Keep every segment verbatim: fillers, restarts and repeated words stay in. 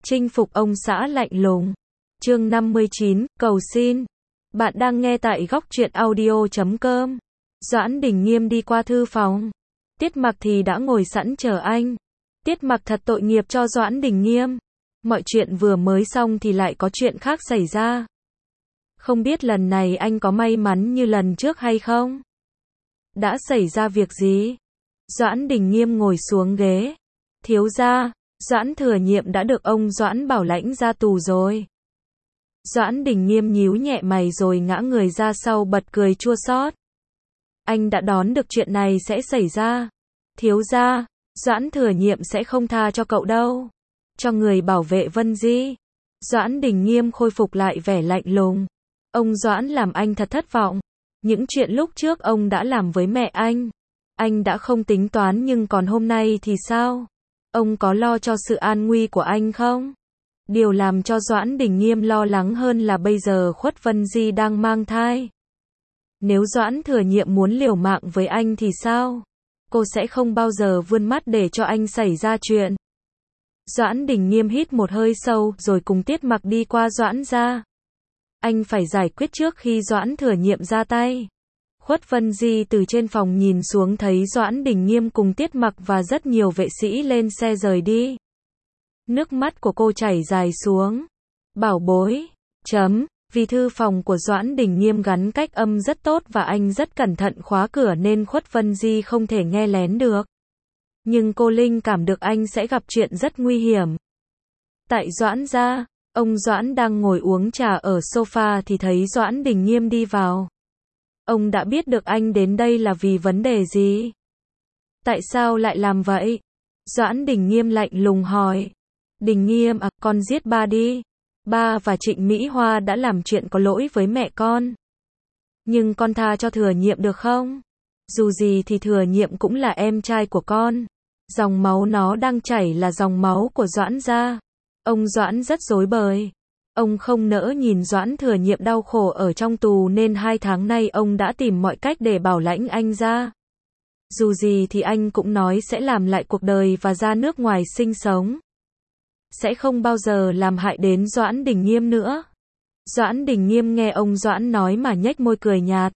Chinh phục ông xã lạnh lùng. Chương năm mươi chín, cầu xin. Bạn đang nghe tại góc truyện audio chấm com. Doãn Đình Nghiêm đi qua thư phòng. Tiết Mặc thì đã ngồi sẵn chờ anh. Tiết Mặc thật tội nghiệp cho Doãn Đình Nghiêm. Mọi chuyện vừa mới xong thì lại có chuyện khác xảy ra. Không biết lần này anh có may mắn như lần trước hay không? Đã xảy ra việc gì? Doãn Đình Nghiêm ngồi xuống ghế. Thiếu gia, Doãn Thừa Nhiệm đã được ông Doãn bảo lãnh ra tù rồi. Doãn Đình Nghiêm nhíu nhẹ mày rồi ngã người ra sau bật cười chua xót. Anh đã đoán được chuyện này sẽ xảy ra. Thiếu gia, Doãn Thừa Nhiệm sẽ không tha cho cậu đâu. Cho người bảo vệ Vân Di. Doãn Đình Nghiêm khôi phục lại vẻ lạnh lùng. Ông Doãn làm anh thật thất vọng. Những chuyện lúc trước ông đã làm với mẹ anh, anh đã không tính toán, nhưng còn hôm nay thì sao? Ông có lo cho sự an nguy của anh không? Điều làm cho Doãn Đình Nghiêm lo lắng hơn là bây giờ Khuất Vân Di đang mang thai. Nếu Doãn Thừa Nhiệm muốn liều mạng với anh thì sao? Cô sẽ không bao giờ vươn mắt để cho anh xảy ra chuyện. Doãn Đình Nghiêm hít một hơi sâu rồi cùng Tiết Mặc đi qua Doãn gia. Anh phải giải quyết trước khi Doãn Thừa Nhiệm ra tay. Khuất Vân Di từ trên phòng nhìn xuống thấy Doãn Đình Nghiêm cùng Tiết Mặc và rất nhiều vệ sĩ lên xe rời đi. Nước mắt của cô chảy dài xuống. Bảo bối, chấm, vì thư phòng của Doãn Đình Nghiêm gắn cách âm rất tốt và anh rất cẩn thận khóa cửa nên Khuất Vân Di không thể nghe lén được. Nhưng cô linh cảm được anh sẽ gặp chuyện rất nguy hiểm. Tại Doãn gia, ông Doãn đang ngồi uống trà ở sofa thì thấy Doãn Đình Nghiêm đi vào. Ông đã biết được anh đến đây là vì vấn đề gì? Tại sao lại làm vậy? Doãn Đình Nghiêm lạnh lùng hỏi. Đình Nghiêm à, con giết ba đi. Ba và Trịnh Mỹ Hoa đã làm chuyện có lỗi với mẹ con. Nhưng con tha cho Thừa Nhiệm được không? Dù gì thì Thừa Nhiệm cũng là em trai của con. Dòng máu nó đang chảy là dòng máu của Doãn gia. Ông Doãn rất rối bời. Ông không nỡ nhìn Doãn Thừa Nhiệm đau khổ ở trong tù nên hai tháng nay ông đã tìm mọi cách để bảo lãnh anh ra. Dù gì thì anh cũng nói sẽ làm lại cuộc đời và ra nước ngoài sinh sống. Sẽ không bao giờ làm hại đến Doãn Đình Nghiêm nữa. Doãn Đình Nghiêm nghe ông Doãn nói mà nhếch môi cười nhạt.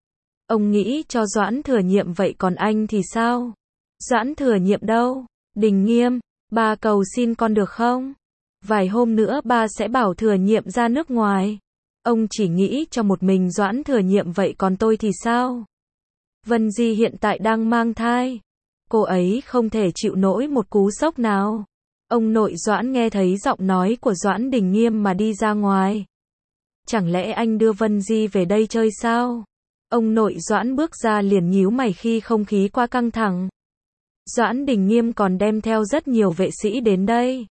Ông nghĩ cho Doãn Thừa Nhiệm vậy còn anh thì sao? Doãn Thừa Nhiệm đâu? Đình Nghiêm, ba cầu xin con được không? Vài hôm nữa ba sẽ bảo Thừa Nhiệm ra nước ngoài. Ông chỉ nghĩ cho một mình Doãn Thừa Nhiệm vậy còn tôi thì sao? Vân Di hiện tại đang mang thai. Cô ấy không thể chịu nổi một cú sốc nào. Ông nội Doãn nghe thấy giọng nói của Doãn Đình Nghiêm mà đi ra ngoài. Chẳng lẽ anh đưa Vân Di về đây chơi sao? Ông nội Doãn bước ra liền nhíu mày khi không khí quá căng thẳng. Doãn Đình Nghiêm còn đem theo rất nhiều vệ sĩ đến đây.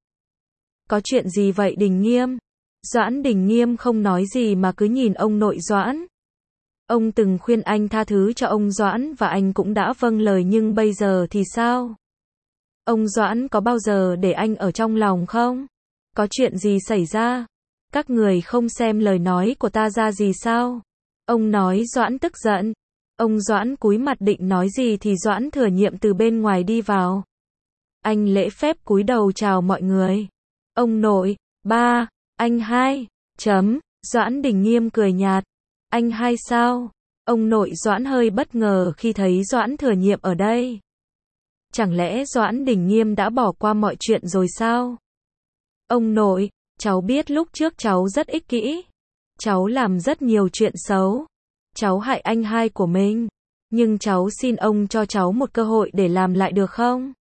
Có chuyện gì vậy Đình Nghiêm? Doãn Đình Nghiêm không nói gì mà cứ nhìn ông nội Doãn. Ông từng khuyên anh tha thứ cho ông Doãn và anh cũng đã vâng lời, nhưng bây giờ thì sao? Ông Doãn có bao giờ để anh ở trong lòng không? Có chuyện gì xảy ra? Các người không xem lời nói của ta ra gì sao? Ông nói Doãn tức giận. Ông Doãn cúi mặt định nói gì thì Doãn Thừa Nhiệm từ bên ngoài đi vào. Anh lễ phép cúi đầu chào mọi người. Ông nội, ba, anh hai, chấm, Doãn Đình Nghiêm cười nhạt. Anh hai sao? Ông nội Doãn hơi bất ngờ khi thấy Doãn Thừa Nhiệm ở đây. Chẳng lẽ Doãn Đình Nghiêm đã bỏ qua mọi chuyện rồi sao? Ông nội, cháu biết lúc trước cháu rất ích kỷ. Cháu làm rất nhiều chuyện xấu. Cháu hại anh hai của mình. Nhưng cháu xin ông cho cháu một cơ hội để làm lại được không?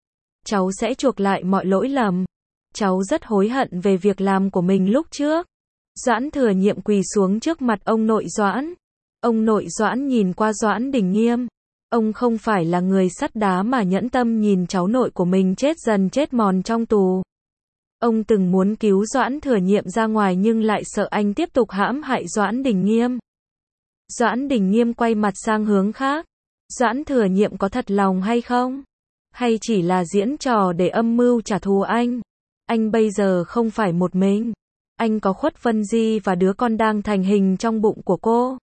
Cháu sẽ chuộc lại mọi lỗi lầm. Cháu rất hối hận về việc làm của mình lúc trước. Doãn Thừa Nhiệm quỳ xuống trước mặt ông nội Doãn. Ông nội Doãn nhìn qua Doãn Đình Nghiêm. Ông không phải là người sắt đá mà nhẫn tâm nhìn cháu nội của mình chết dần chết mòn trong tù. Ông từng muốn cứu Doãn Thừa Nhiệm ra ngoài nhưng lại sợ anh tiếp tục hãm hại Doãn Đình Nghiêm. Doãn Đình Nghiêm quay mặt sang hướng khác. Doãn Thừa Nhiệm có thật lòng hay không? Hay chỉ là diễn trò để âm mưu trả thù anh? Anh bây giờ không phải một mình. Anh có Khuất Vân Di và đứa con đang thành hình trong bụng của cô.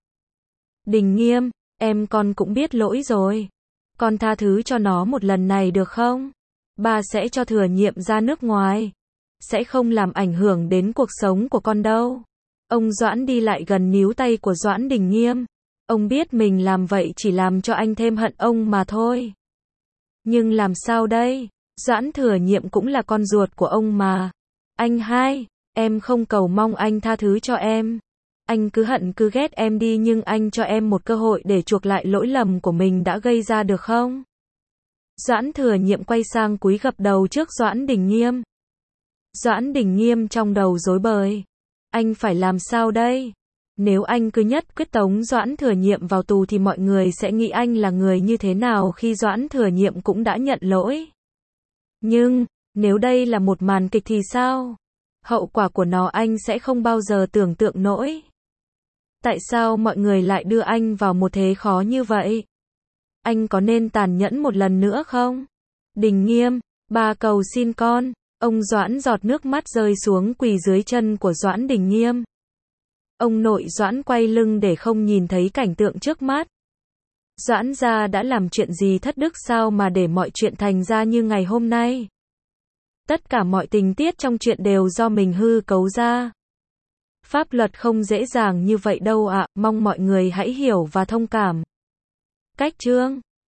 Đình Nghiêm, em con cũng biết lỗi rồi. Con tha thứ cho nó một lần này được không? Ba sẽ cho Thừa Nhiệm ra nước ngoài. sẽ không làm ảnh hưởng đến cuộc sống của con đâu. Ông Doãn đi lại gần níu tay của Doãn Đình Nghiêm. Ông biết mình làm vậy chỉ làm cho anh thêm hận ông mà thôi. Nhưng làm sao đây? Doãn Thừa Nhiệm cũng là con ruột của ông mà. Anh hai, em không cầu mong anh tha thứ cho em. Anh cứ hận cứ ghét em đi nhưng anh cho em một cơ hội để chuộc lại lỗi lầm của mình đã gây ra được không? Doãn Thừa Nhiệm quay sang cúi gập đầu trước Doãn Đình Nghiêm. Doãn Đình Nghiêm trong đầu rối bời. Anh phải làm sao đây? Nếu anh cứ nhất quyết tống Doãn Thừa Nhiệm vào tù thì mọi người sẽ nghĩ anh là người như thế nào khi Doãn Thừa Nhiệm cũng đã nhận lỗi. Nhưng, nếu đây là một màn kịch thì sao? Hậu quả của nó anh sẽ không bao giờ tưởng tượng nổi. Tại sao mọi người lại đưa anh vào một thế khó như vậy? Anh có nên tàn nhẫn một lần nữa không? Đình Nghiêm, ba cầu xin con. Ông Doãn giọt nước mắt rơi xuống quỳ dưới chân của Doãn Đình Nghiêm. Ông nội Doãn quay lưng để không nhìn thấy cảnh tượng trước mắt. Doãn gia đã làm chuyện gì thất đức sao mà để mọi chuyện thành ra như ngày hôm nay? Tất cả mọi tình tiết trong chuyện đều do mình hư cấu ra. Pháp luật không dễ dàng như vậy đâu ạ, mong mọi người hãy hiểu và thông cảm. Cách chương